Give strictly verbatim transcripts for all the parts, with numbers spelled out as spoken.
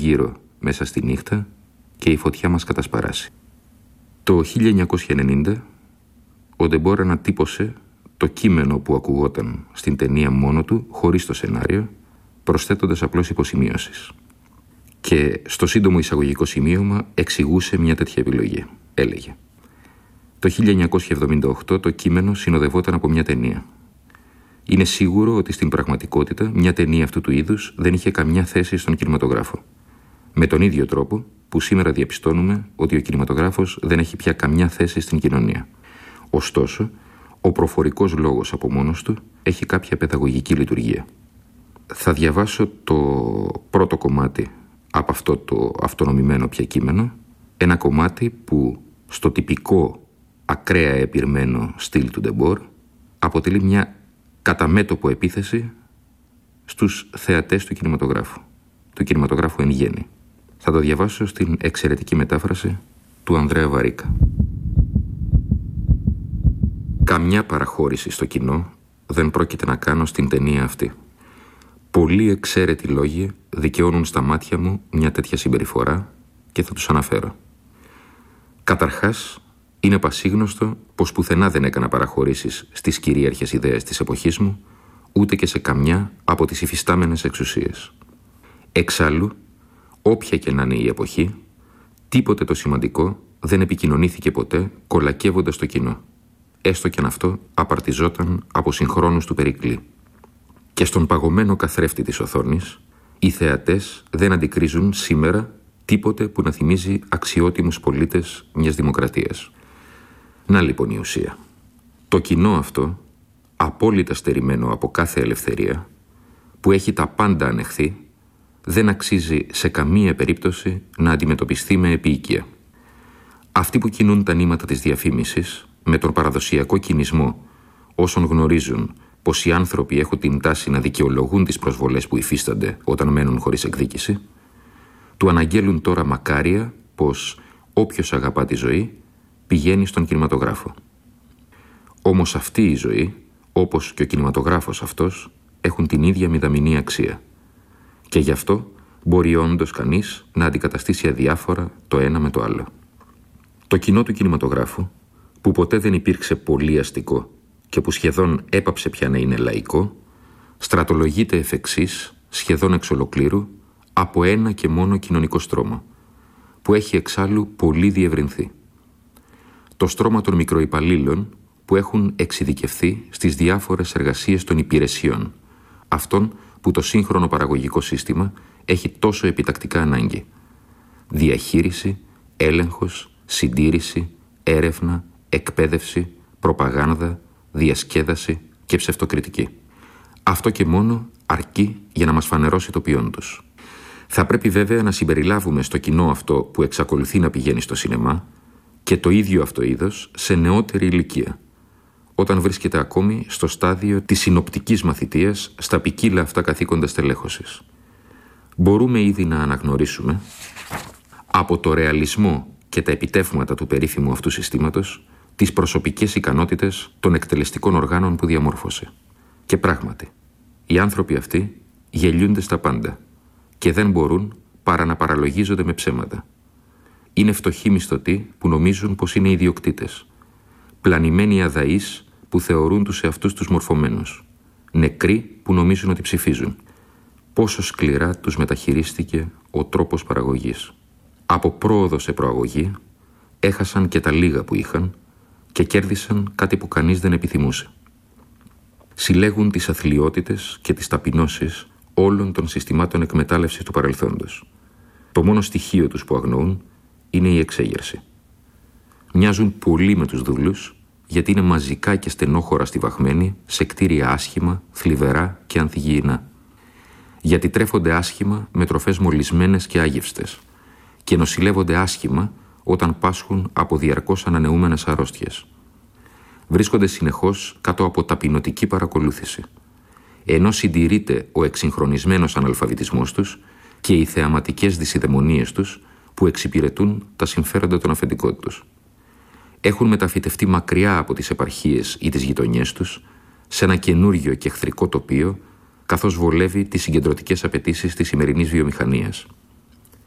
γύρω-γύρω μέσα στη νύχτα και η φωτιά μας κατασπαράσει. Το χίλια εννιακόσια ενενήντα ο Ντεμπόρ ανατύπωσε το κείμενο που ακουγόταν στην ταινία μόνο του, χωρίς το σενάριο, προσθέτοντας απλώς υποσημείωσεις. Και στο σύντομο εισαγωγικό σημείωμα εξηγούσε μια τέτοια επιλογή. Έλεγε: το χίλια εννιακόσια εβδομήντα οκτώ το κείμενο συνοδευόταν από μια ταινία. Είναι σίγουρο ότι στην πραγματικότητα μια ταινία αυτού του είδους δεν είχε καμιά θέση στον κινηματογράφο. Με τον ίδιο τρόπο που σήμερα διαπιστώνουμε ότι ο κινηματογράφος δεν έχει πια καμιά θέση στην κοινωνία. Ωστόσο, ο προφορικός λόγος από μόνος του έχει κάποια παιδαγωγική λειτουργία. Θα διαβάσω το πρώτο κομμάτι από αυτό το αυτονομημένο πια κείμενο, ένα κομμάτι που στο τυπικό ακραία επιρμένο στυλ του Ντεμπόρ αποτελεί μια κατά μέτωπο επίθεση στους θεατές του κινηματογράφου, του κινηματογράφου εν γέννη. Θα το διαβάσω στην εξαιρετική μετάφραση του Ανδρέα Βαρίκα. Καμιά παραχώρηση στο κοινό δεν πρόκειται να κάνω στην ταινία αυτή. Πολλοί εξαίρετοι λόγοι δικαιώνουν στα μάτια μου μια τέτοια συμπεριφορά και θα τους αναφέρω. Καταρχάς, είναι πασίγνωστο πως πουθενά δεν έκανα παραχωρήσεις στις κυρίαρχες ιδέες της εποχής μου, ούτε και σε καμιά από τις υφιστάμενες εξουσίες. Εξάλλου, όποια και να είναι η εποχή, τίποτε το σημαντικό δεν επικοινωνήθηκε ποτέ κολακεύοντας το κοινό, έστω κι αν αυτό απαρτιζόταν από συγχρόνους του Περικλή. Και στον παγωμένο καθρέφτη της οθόνης, οι θεατές δεν αντικρίζουν σήμερα τίποτε που να θυμίζει αξιότιμους πολίτες μιας δημοκρατίας. Να λοιπόν η ουσία. Το κοινό αυτό, απόλυτα στερημένο από κάθε ελευθερία, που έχει τα πάντα ανεχθεί, δεν αξίζει σε καμία περίπτωση να αντιμετωπιστεί με επίοικια. Αυτοί που κινούν τα νήματα της διαφήμισης με τον παραδοσιακό κινησμό όσων γνωρίζουν πως οι άνθρωποι έχουν την τάση να δικαιολογούν τις προσβολές που υφίστανται όταν μένουν χωρίς εκδίκηση, του αναγγέλουν τώρα μακάρια πως όποιος αγαπά τη ζωή πηγαίνει στον κινηματογράφο. Όμως αυτή η ζωή, όπως και ο κινηματογράφος αυτός, έχουν την ίδια μηδαμινή αξία. Και γι' αυτό μπορεί όντως κανείς να αντικαταστήσει αδιάφορα το ένα με το άλλο. Το κοινό του κινηματογράφου, που ποτέ δεν υπήρξε πολύ αστικό και που σχεδόν έπαψε πια να είναι λαϊκό, στρατολογείται εφ' εξής, σχεδόν εξ ολοκλήρου, από ένα και μόνο κοινωνικό στρώμα, που έχει εξάλλου πολύ διευρυνθεί. Το στρώμα των μικροϊπαλλήλων που έχουν εξειδικευθεί στις διάφορες εργασίες των υπηρεσιών, αυτών που το σύγχρονο παραγωγικό σύστημα έχει τόσο επιτακτικά ανάγκη. Διαχείριση, έλεγχος, συντήρηση, έρευνα, εκπαίδευση, προπαγάνδα, διασκέδαση και ψευτοκριτική. Αυτό και μόνο αρκεί για να μας φανερώσει το ποιόν τους. Θα πρέπει βέβαια να συμπεριλάβουμε στο κοινό αυτό που εξακολουθεί να πηγαίνει στο σινεμά και το ίδιο αυτό είδος σε νεότερη ηλικία, όταν βρίσκεται ακόμη στο στάδιο της συνοπτικής μαθητείας στα ποικίλα αυτά καθήκοντα στελέχωσης. Μπορούμε ήδη να αναγνωρίσουμε από το ρεαλισμό και τα επιτεύγματα του περίφημου αυτού συστήματος τις προσωπικές ικανότητες των εκτελεστικών οργάνων που διαμόρφωσε. Και πράγματι, οι άνθρωποι αυτοί γελιούνται στα πάντα και δεν μπορούν παρά να παραλογίζονται με ψέματα. Είναι φτωχοί μισθωτοί που νομίζουν πως είναι ιδιοκτήτες, πλανημένοι αδαείς που θεωρούν τους εαυτούς τους μορφωμένους, νεκροί που νομίζουν ότι ψηφίζουν. Πόσο σκληρά τους μεταχειρίστηκε ο τρόπος παραγωγής. Από πρόοδο σε προαγωγή έχασαν και τα λίγα που είχαν και κέρδισαν κάτι που κανείς δεν επιθυμούσε. Συλλέγουν τις αθλιότητες και τις ταπεινώσεις όλων των συστημάτων εκμετάλλευσης του παρελθόντος. Το μόνο στοιχείο τους που αγνοούν είναι η εξέγερση. Μοιάζουν πολύ με τους δούλους, γιατί είναι μαζικά και στενόχωρα στιβαγμένοι σε κτίρια άσχημα, θλιβερά και ανθυγιεινά. Γιατί τρέφονται άσχημα με τροφές μολυσμένες και άγευστες και νοσηλεύονται άσχημα όταν πάσχουν από διαρκώς ανανεούμενες αρρώστιες. Βρίσκονται συνεχώς κάτω από ταπεινωτική παρακολούθηση, ενώ συντηρείται ο εξυγχρονισμένος αναλφαβητισμός τους και οι θεαματικές δυσιδαιμονίες τους που εξυπηρετούν τα συμφέροντα των αφεντικών τους. Έχουν μεταφυτευτεί μακριά από τις επαρχίες ή τις γειτονιές τους σε ένα καινούργιο και εχθρικό τοπίο, καθώς βολεύει τις συγκεντρωτικές απαιτήσεις της σημερινής βιομηχανίας.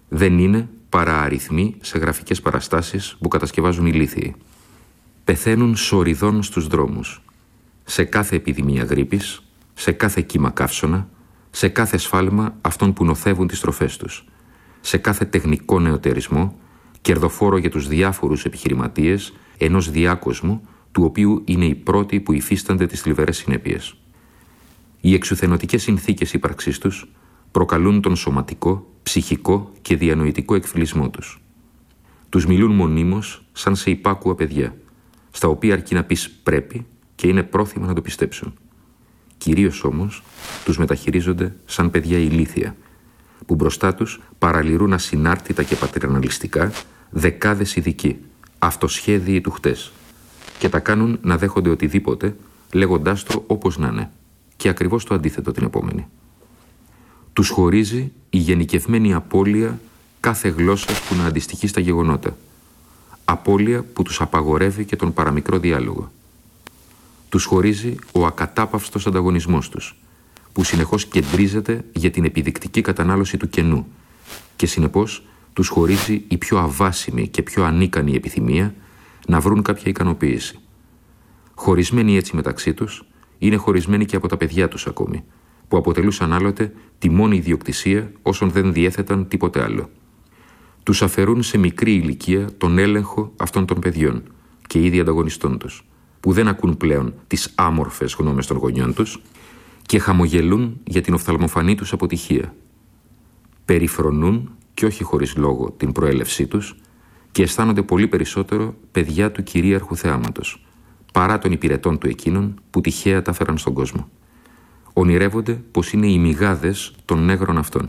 Δεν είναι παρά αριθμοί σε γραφικές παραστάσεις που κατασκευάζουν ηλίθιοι. Πεθαίνουν σοριδών στους δρόμους, σε κάθε επιδημία γρίπης, σε κάθε κύμα καύσωνα, σε κάθε σφάλμα αυτών που νοθεύουν τις τροφές τους, σε κάθε τεχνικό νεοτερισμό, κερδοφόρο για τους διάφορους επιχειρηματίες ενός διάκοσμου, του οποίου είναι οι πρώτοι που υφίστανται τις θλιβερές συνέπειες. Οι εξουθενωτικές συνθήκες ύπαρξής τους προκαλούν τον σωματικό, ψυχικό και διανοητικό εκφυλισμό τους. Τους μιλούν μονίμως σαν σε υπάκουα παιδιά, στα οποία αρκεί να πεις πρέπει και είναι πρόθυμα να το πιστέψουν. Κυρίως όμως τους μεταχειρίζονται σαν παιδιά ηλίθια, που μπροστά τους παραλυρούν ασυνάρτητα και πατερναλιστικά δεκάδες ειδικοί, αυτοσχέδιοι του χτες, και τα κάνουν να δέχονται οτιδήποτε, λέγοντάς το όπως να είναι, και ακριβώς το αντίθετο την επόμενη. Τους χωρίζει η γενικευμένη απώλεια κάθε γλώσσας που να αντιστοιχεί στα γεγονότα, απώλεια που τους απαγορεύει και τον παραμικρό διάλογο. Τους χωρίζει ο ακατάπαυστος ανταγωνισμός τους, που συνεχώς κεντρίζεται για την επιδεικτική κατανάλωση του κενού και συνεπώς τους χωρίζει η πιο αβάσιμη και πιο ανίκανη επιθυμία να βρουν κάποια ικανοποίηση. Χωρισμένοι έτσι μεταξύ τους, είναι χωρισμένοι και από τα παιδιά τους ακόμη, που αποτελούσαν άλλοτε τη μόνη ιδιοκτησία όσων δεν διέθεταν τίποτε άλλο. Τους αφαιρούν σε μικρή ηλικία τον έλεγχο αυτών των παιδιών και ήδη ανταγωνιστών τους, που δεν ακούν πλέον τις άμορφες γνώμες των γονιών τους και χαμογελούν για την οφθαλμοφανή τους αποτυχία. Περιφρονούν, και όχι χωρίς λόγο, την προέλευσή τους και αισθάνονται πολύ περισσότερο παιδιά του κυρίαρχου θεάματος, παρά των υπηρετών του εκείνων που τυχαία τα φέραν στον κόσμο. Ονειρεύονται πως είναι οι μυγάδες των νέγρων αυτών.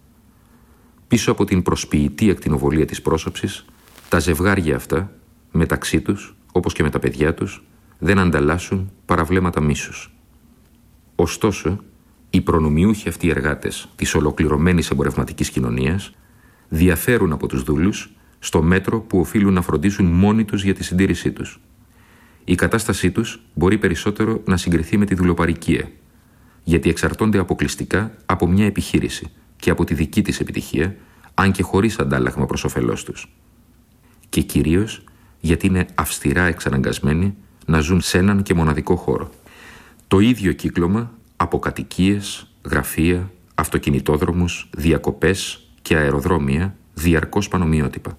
Πίσω από την προσποιητή ακτινοβολία της πρόσωψης, τα ζευγάρια αυτά, μεταξύ τους, όπως και με τα παιδιά τους, δεν ανταλλάσσουν παρά βλέμματα μίσους. Ωστόσο, οι προνομιούχοι αυτοί οι εργάτες της ολοκληρωμένης εμπορευματικής κοινωνίας διαφέρουν από τους δούλους στο μέτρο που οφείλουν να φροντίσουν μόνοι τους για τη συντήρησή τους. Η κατάστασή τους μπορεί περισσότερο να συγκριθεί με τη δουλοπαρικία, γιατί εξαρτώνται αποκλειστικά από μια επιχείρηση και από τη δική της επιτυχία, αν και χωρίς αντάλλαγμα προς όφελός τους. Και κυρίως γιατί είναι αυστηρά εξαναγκασμένοι να ζουν σε έναν και μοναδικό χώρο. Το ίδιο κύκλωμα από κατοικίες, γραφεία, αυτοκινητόδρομους, διακοπές και αεροδρόμια διαρκώς πανομοιότυπα.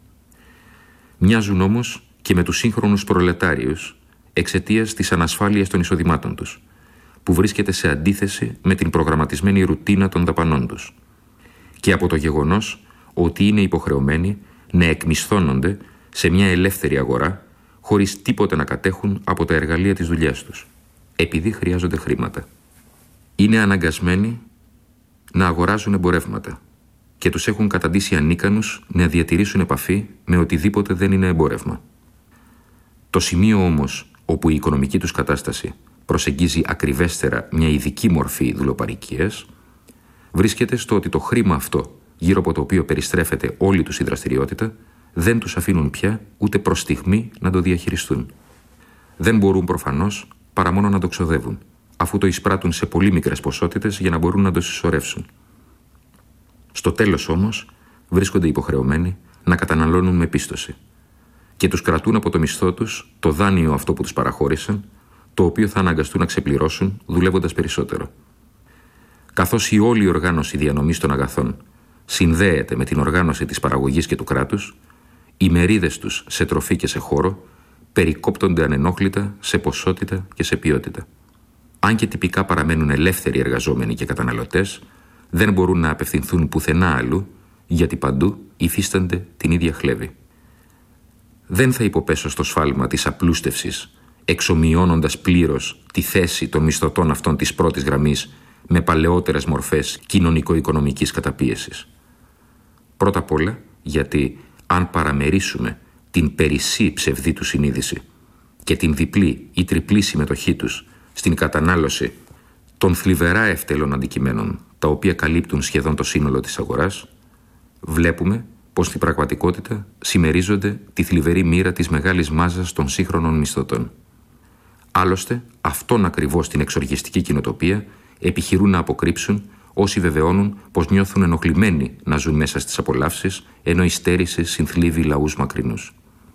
Μοιάζουν όμως και με τους σύγχρονους προλετάριους εξαιτίας της ανασφάλειας των εισοδημάτων τους, που βρίσκεται σε αντίθεση με την προγραμματισμένη ρουτίνα των δαπανών τους, και από το γεγονός ότι είναι υποχρεωμένοι να εκμισθώνονται σε μια ελεύθερη αγορά χωρίς τίποτε να κατέχουν από τα εργαλεία της δουλειάς τους, επειδή χρειάζονται χρήματα. Είναι αναγκασμένοι να αγοράζουν εμπορεύματα και τους έχουν καταντήσει ανίκανους να διατηρήσουν επαφή με οτιδήποτε δεν είναι εμπόρευμα. Το σημείο όμως όπου η οικονομική τους κατάσταση προσεγγίζει ακριβέστερα μια ειδική μορφή δουλοπαρικίας βρίσκεται στο ότι το χρήμα αυτό, γύρω από το οποίο περιστρέφεται όλη τους η δραστηριότητα, δεν τους αφήνουν πια ούτε προς στιγμή να το διαχειριστούν. Δεν μπορούν προφανώς παρά μόνο να το ξοδεύουν, αφού το εισπράττουν σε πολύ μικρές ποσότητες για να μπορούν να το συσσωρεύσουν. Στο τέλος όμως βρίσκονται υποχρεωμένοι να καταναλώνουν με πίστοση και τους κρατούν από το μισθό τους το δάνειο αυτό που τους παραχώρησαν, το οποίο θα αναγκαστούν να ξεπληρώσουν δουλεύοντας περισσότερο. Καθώς η όλη οργάνωση διανομής των αγαθών συνδέεται με την οργάνωση της παραγωγής και του κράτους, οι μερίδες τους σε τροφή και σε χώρο περικόπτονται ανενόχλητα σε ποσότητα και σε ποιότητα. Αν και τυπικά παραμένουν ελεύθεροι εργαζόμενοι και καταναλωτές, δεν μπορούν να απευθυνθούν πουθενά αλλού, γιατί παντού υφίστανται την ίδια χλέβη. Δεν θα υποπέσω στο σφάλμα της απλούστευσης, εξομοιώνοντας πλήρως τη θέση των μισθωτών αυτών της πρώτης γραμμής με παλαιότερες μορφές κοινωνικο-οικονομικής καταπίεσης. Πρώτα απ' όλα, γιατί αν παραμερίσουμε την περισσή ψευδή του συνείδηση και την διπλή ή τριπλή συμμετοχή τους στην κατανάλωση των θλιβερά ευτέλων αντικειμένων, τα οποία καλύπτουν σχεδόν το σύνολο της αγοράς, βλέπουμε πως στην πραγματικότητα συμμερίζονται τη θλιβερή μοίρα της μεγάλης μάζας των σύγχρονων μισθωτών. Άλλωστε, αυτόν ακριβώς την εξοργιστική κοινοτοπία επιχειρούν να αποκρύψουν όσοι βεβαιώνουν πως νιώθουν ενοχλημένοι να ζουν μέσα στις απολαύσεις, ενώ η στέρηση συνθλίβει λαούς μακρινούς.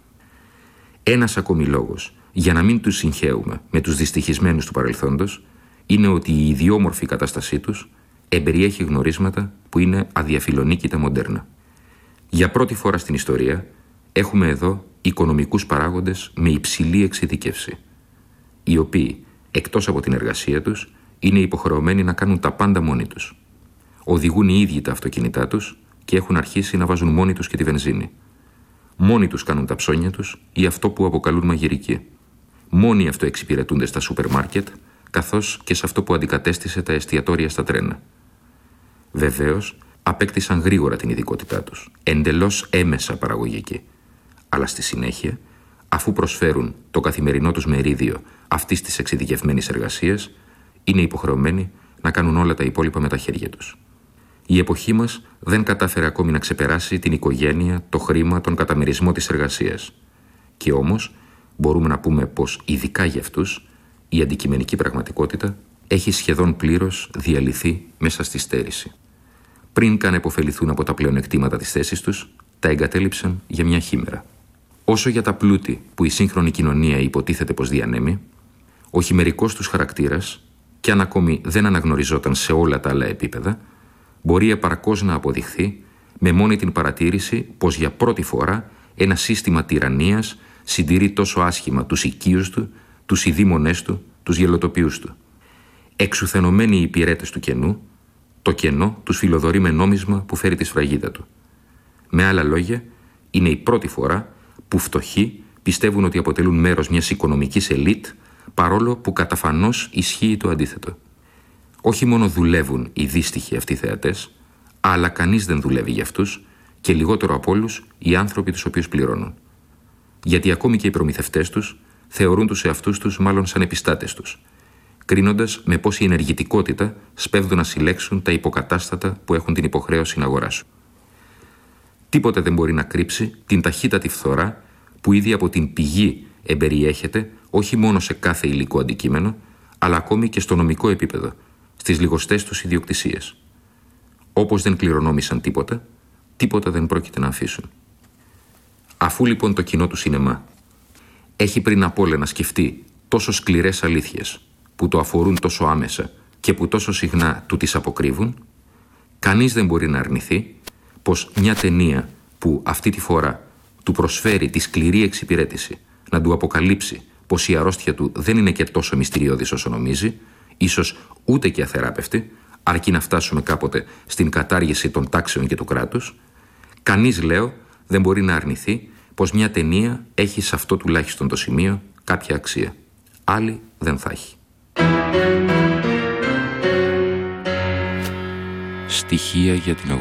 Ένας ακόμη λόγος για να μην τους συγχαίουμε με τους δυστυχισμένους του παρελθόντος είναι ότι η ιδιόμορφη κατάστασή τους εμπεριέχει γνωρίσματα που είναι αδιαφιλονίκητα μοντέρνα. Για πρώτη φορά στην ιστορία έχουμε εδώ οικονομικούς παράγοντες με υψηλή εξειδίκευση, οι οποίοι, εκτός από την εργασία τους, είναι υποχρεωμένοι να κάνουν τα πάντα μόνοι τους. Οδηγούν οι ίδιοι τα αυτοκίνητά τους και έχουν αρχίσει να βάζουν μόνοι τους και τη βενζίνη. Μόνοι τους κάνουν τα ψώνια τους ή αυτό που αποκαλούν μαγειρική. Μόνοι αυτοεξυπηρετούνται στα σούπερ μάρκετ, καθώς και σε αυτό που αντικατέστησε τα εστιατόρια στα τρένα. Βεβαίως, απέκτησαν γρήγορα την ειδικότητά τους, εντελώς έμεσα παραγωγική. Αλλά στη συνέχεια, αφού προσφέρουν το καθημερινό τους μερίδιο αυτής της εξειδικευμένης εργασίας, είναι υποχρεωμένοι να κάνουν όλα τα υπόλοιπα με τα χέρια τους. Η εποχή μας δεν κατάφερε ακόμη να ξεπεράσει την οικογένεια, το χρήμα, τον καταμερισμό της εργασίας. Και όμως μπορούμε να πούμε πως ειδικά για αυτούς η αντικειμενική πραγματικότητα έχει σχεδόν πλήρως διαλυθεί μέσα στη στέρηση. Πριν καν επωφεληθούν από τα πλεονεκτήματα της θέσης τους, τα εγκατέλειψαν για μια χήμερα. Όσο για τα πλούτη που η σύγχρονη κοινωνία υποτίθεται πως διανέμει, ο χειμερικός τους χαρακτήρας, κι αν ακόμη δεν αναγνωριζόταν σε όλα τα άλλα επίπεδα, μπορεί επαρκώς να αποδειχθεί με μόνη την παρατήρηση πως για πρώτη φορά ένα σύστημα τυραννίας συντηρεί τόσο άσχημα τους οικείους του, τους ειδήμονές του, τους γελοτοποιούς του. Εξουθενωμένοι οι υπηρέτες του κενού, το κενό τους φιλοδορεί με νόμισμα που φέρει τη σφραγίδα του. Με άλλα λόγια, είναι η πρώτη φορά που φτωχοί πιστεύουν ότι αποτελούν μέρος μιας οικονομικής ελίτ, παρόλο που καταφανώς ισχύει το αντίθετο. Όχι μόνο δουλεύουν οι δύστιχοι αυτοί θεατές, αλλά κανείς δεν δουλεύει για αυτούς και λιγότερο από όλους οι άνθρωποι τους οποίους πληρώνουν. Γιατί ακόμη και οι προμηθευτές τους θεωρούν τους εαυτούς τους μάλλον σαν επιστάτες τους, κρίνοντας με πόση ενεργητικότητα σπέβδουν να συλλέξουν τα υποκατάστατα που έχουν την υποχρέωση να αγοράσουν. Τίποτε δεν μπορεί να κρύψει την ταχύτατη φθορά που ήδη από την πηγή εμπεριέχεται όχι μόνο σε κάθε υλικό αντικείμενο, αλλά ακόμη και στο νομικό επίπεδο, στις λιγοστές τους ιδιοκτησίες. Όπως δεν κληρονόμησαν τίποτα, τίποτα δεν πρόκειται να αφήσουν. Αφού λοιπόν το κοινό του σινεμά έχει πριν απ' όλα να σκεφτεί τόσο σκληρές αλήθειες που το αφορούν τόσο άμεσα και που τόσο συχνά του τις αποκρύβουν, κανείς δεν μπορεί να αρνηθεί πως μια ταινία που αυτή τη φορά του προσφέρει τη σκληρή εξυπηρέτηση να του αποκαλύψει πως η αρρώστια του δεν είναι και τόσο μυστηριώδης όσο νομίζει, ίσως ούτε και αθεράπευτη, αρκεί να φτάσουμε κάποτε στην κατάργηση των τάξεων και του κράτους, κανείς, λέω, δεν μπορεί να αρνηθεί πως μια ταινία έχει σε αυτό τουλάχιστον το σημείο κάποια αξία. Άλλη δεν θα έχει. Στοιχεία για την